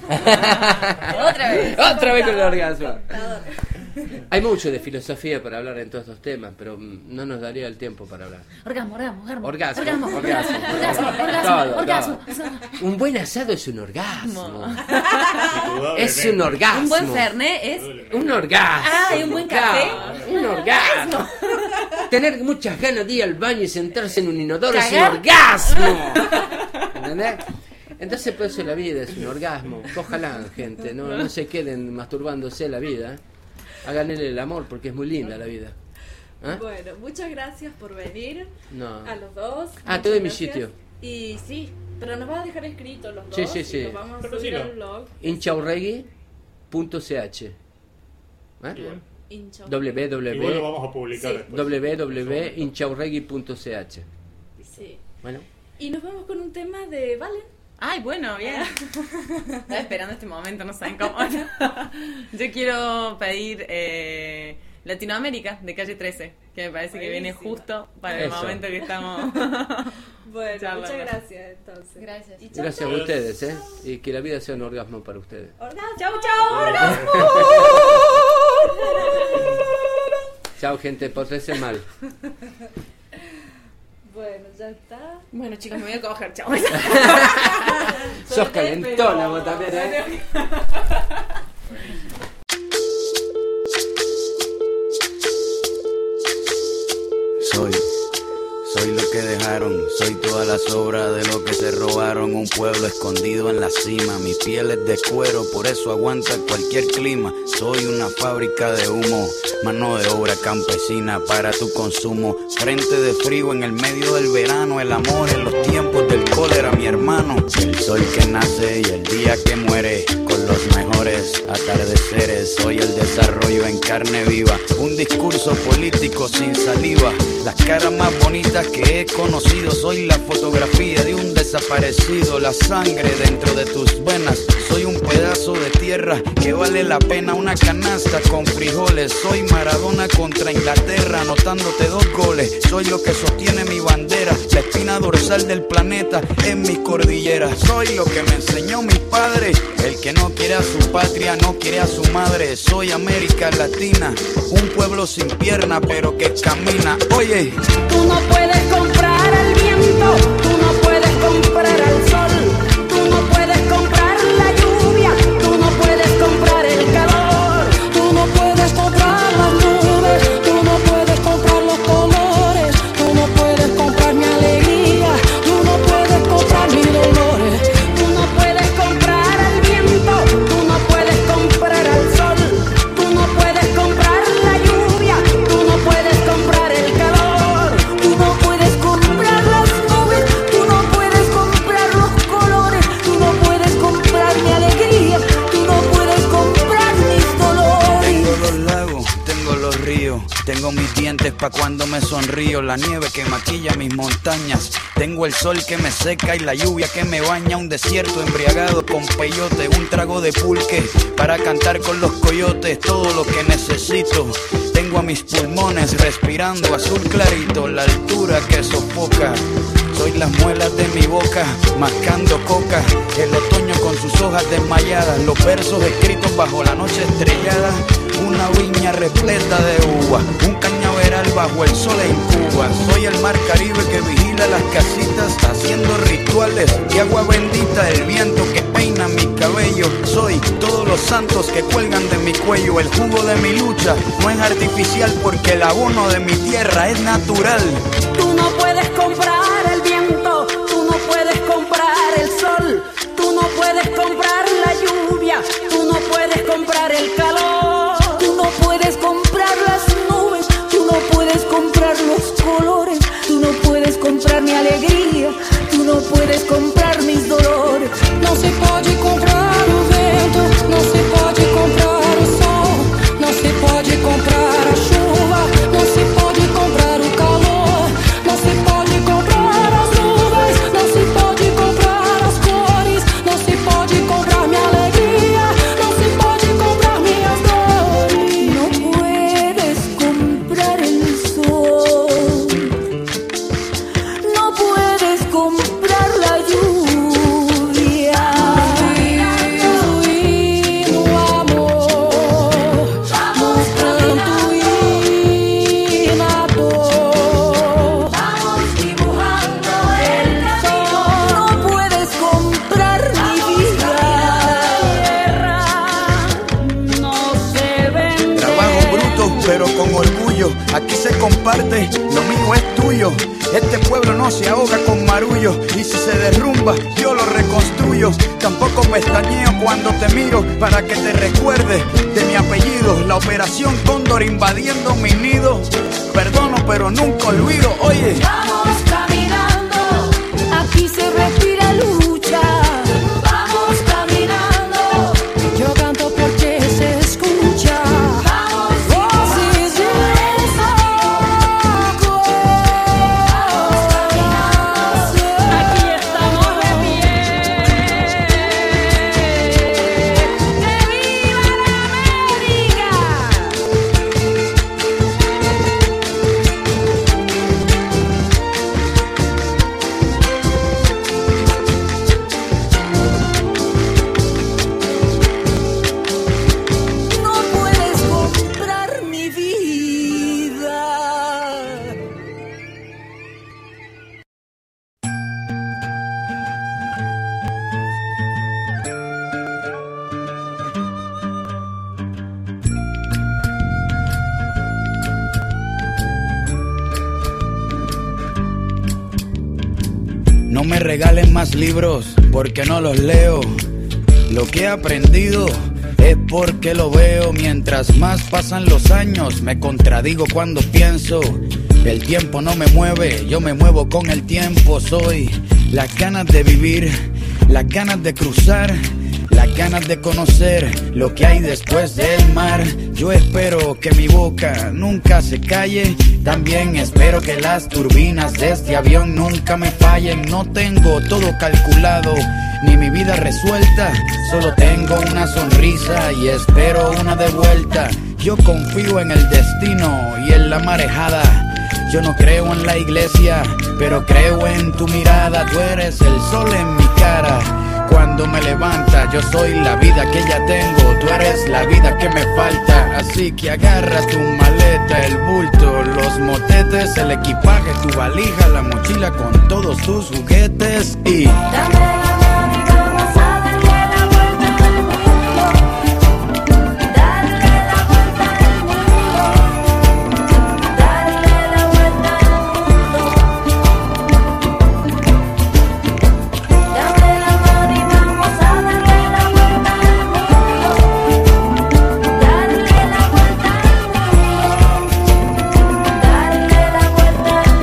Otra vez. Otra vez con el orgasmo. Hay mucho de filosofía para hablar en todos estos temas, pero mm, no nos daría el tiempo para hablar. Orgasmo, orgasmo, orgasmo. Orgasmo, orgasmo, orgasmo, orgasmo, orgasmo, Todo, orgasmo. todo. Un buen asado es un orgasmo. Indudablemente. Es un orgasmo. Un buen fernet es Un orgasmo. Ah, ¿y un buen café? Claro, un orgasmo. Tener muchas ganas de ir al baño y sentarse en un inodoro es un ¿Cagar? orgasmo. ¿Entendés? Entonces, por eso la vida es un orgasmo. Ojalá, gente, no, no se queden masturbándose la vida. Háganle el amor porque es muy linda la vida. ¿Ah? Bueno, muchas gracias por venir No. a los dos. Ah, Muchas todo en mi gracias. sitio. Y sí, pero nos vas a dejar escritos los dos. Sí, sí, sí. Y los vamos a Pero subir sí, no. al blog. Inchaurregui punto c h. ¿Eh? Hincha. Igual lo www vamos a publicar Sí. después. www punto inchaurregui punto c h. Sí. Bueno, Y nos vamos con un tema de Valen. Ay, bueno, bien. Estaba esperando este momento, no saben cómo. Yo quiero pedir eh, Latinoamérica de Calle trece, que me parece que viene Buenísimo. justo para el Eso. momento que estamos. Bueno, Chao, muchas Bárbara. gracias entonces. Gracias. Y chao, gracias chao. a ustedes, ¿eh? Y que la vida sea un orgasmo para ustedes. Orgasmo. Chau, chau, orgasmo. Chao, gente, pórtense mal. Bueno, ya está. Bueno, chicos, me voy a coger, chao. Sos calentona vos también, ¿eh? Soy, soy lo que dejaron, soy toda la sobra de lo que se robaron. Un pueblo escondido en la cima, mi piel es de cuero, por eso aguanta cualquier clima. Soy una fábrica de humo, mano de obra campesina para tu consumo. Frente de frío en el medio del verano, el amor en los tiempos del cólera, mi hermano. El sol que nace y el día que muere, con los mejores atardeceres. Soy el desarrollo en carne viva, un discurso político sin saliva. Las caras más bonitas que he conocido, soy la fotografía de un desaparecido. La sangre dentro de tus venas, soy un pedazo de tierra que vale la pena una canasta con frijoles. Soy Maradona contra Inglaterra, anotándote dos goles. Soy lo que sostiene mi bandera, la espina dorsal del planeta en mi cordillera. Soy lo que me enseñó mi padre, el que no quiere a su patria, no quiere a su madre. Soy América Latina, un pueblo sin pierna pero que camina. Oye, tú no puedes comprar el viento, tú no puedes comprar el sol, tú no puedes comprar la lluvia, tú no puedes comprar el calor, tú no puedes comprar las nubes, tú no puedes comprar los colores, tú no puedes comprar mi alegría, tú no puedes comprar mis dolores, tú no puedes comprar el viento, tú no puedes comprar el sol, tú no puedes comprar la lluvia, tú no puedes comprar el calor, tú no puedes comprar las nubes, tú no puedes comprar los colores, tú no puedes comprar mi alegría, tú no puedes comprar mis dolores. tengo los lagos, tengo los ríos, tengo mis dientes pa' cuando me sonrío, la nieve que maquilla mis montañas, tengo el sol que me seca y la lluvia que me baña, un desierto embriagado con peyote, un trago de pulque para cantar con los coyotes, todo lo que necesito. Tengo a mis pulmones respirando azul clarito, la altura que sofoca. Soy las muelas de mi boca, mascando coca, el otoño con sus hojas desmayadas, los versos escritos bajo la noche estrellada, una viña repleta de uvas, un cañaveral bajo el sol en Cuba. Soy el mar Caribe que vigila las casitas, haciendo rituales de agua bendita, el viento que peina mi cabello. Soy todos los santos que cuelgan de mi cuello. El jugo de mi lucha no es artificial porque el abono de mi tierra es natural. Tú no puedes comprar el viento, tú no puedes comprar el sol, tú no puedes comprar la lluvia, tú no puedes comprar el calor, tú no puedes comprar las nubes, tú no puedes comprar los colores, tú no puedes comprar mi alegría, tú no puedes comprar mis dolores. Não se pode comprar o vento, não se pode comprar o sol, não se pode comprar a chuva, não se pode comprar o calor, não se pode comprar as nuvens, não se pode comprar as cores, não se pode comprar minha alegria, não se pode comprar minhas dores. No puedes comprar el sol, no puedes comprar la lluvia. Aquí se comparte, lo mío es tuyo. Este pueblo no se ahoga con marullo, y si se derrumba yo lo reconstruyo. Tampoco pestañeo cuando te miro para que te recuerdes de mi apellido. La operación Cóndor invadiendo mi nido. Perdono pero nunca olvido. Oye, vamos caminando, aquí se respira lucha. Vamos caminando, yo canto porque se escucha. no me regalen más libros porque no los leo. Lo que he aprendido es porque lo veo. Mientras más pasan los años me contradigo cuando pienso. El tiempo no me mueve, yo me muevo con el tiempo. Soy las ganas de vivir, las ganas de cruzar, las ganas de conocer lo que hay después del mar. Yo espero que mi boca nunca se calle. También espero que las turbinas de este avión nunca me fallen. No tengo todo calculado, ni mi vida resuelta. Solo tengo una sonrisa y espero una de vuelta. Yo confío en el destino y en la marejada. Yo no creo en la iglesia, pero creo en tu mirada. Tú eres el sol en mi cara. Cuando me levanta, yo soy la vida que ya tengo. Tú eres la vida que me falta. Así que agarra tu maleta, el bulto, los motetes, el equipaje, tu valija, la mochila con todos tus juguetes y... dame la mano y vamos a darle la vuelta al mundo. Darle la vuelta al mundo. Darle la vuelta al mundo. Dame la mano y vamos a darle la vuelta al mundo. Darle la vuelta al mundo. Darle la vuelta al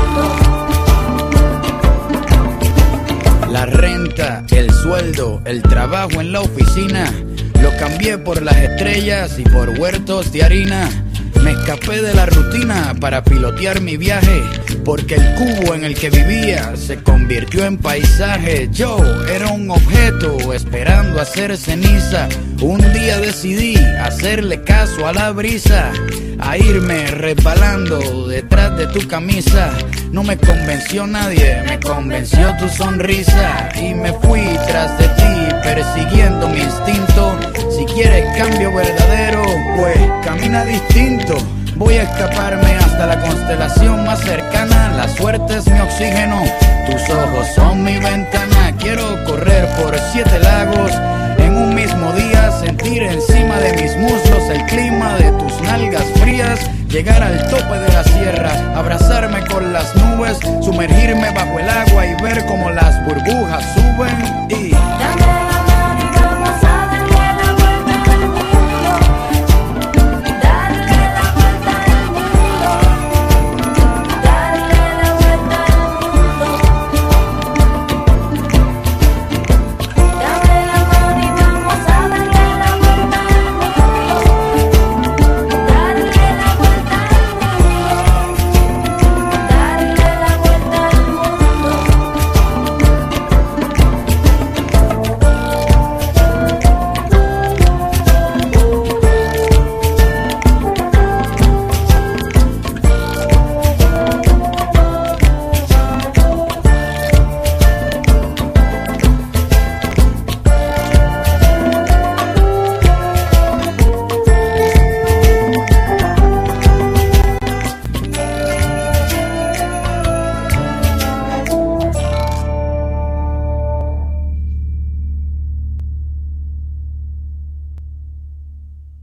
mundo. La renta, el sueldo, el trabajo en la oficina, lo cambié por las estrellas y por huertos de harina. Me escapé de la rutina para pilotear mi viaje, porque el cubo en el que vivía se convirtió en paisaje. Yo era un objeto esperando hacer ceniza. Un día decidí hacerle caso a la brisa, a irme resbalando detrás de tu camisa. No me convenció nadie, me convenció tu sonrisa. Y me fui tras de ti, persiguiendo mi instinto. Si quieres cambio verdadero, pues camina distinto. Voy a escaparme hasta la constelación más cercana. La suerte es mi oxígeno, tus ojos son mi ventana. Quiero correr por siete lagos en un mismo día, sentir encima de mis muslos nalgas frías, llegar al tope de la sierra, abrazarme con las nubes, sumergirme bajo el agua y ver cómo las burbujas suben y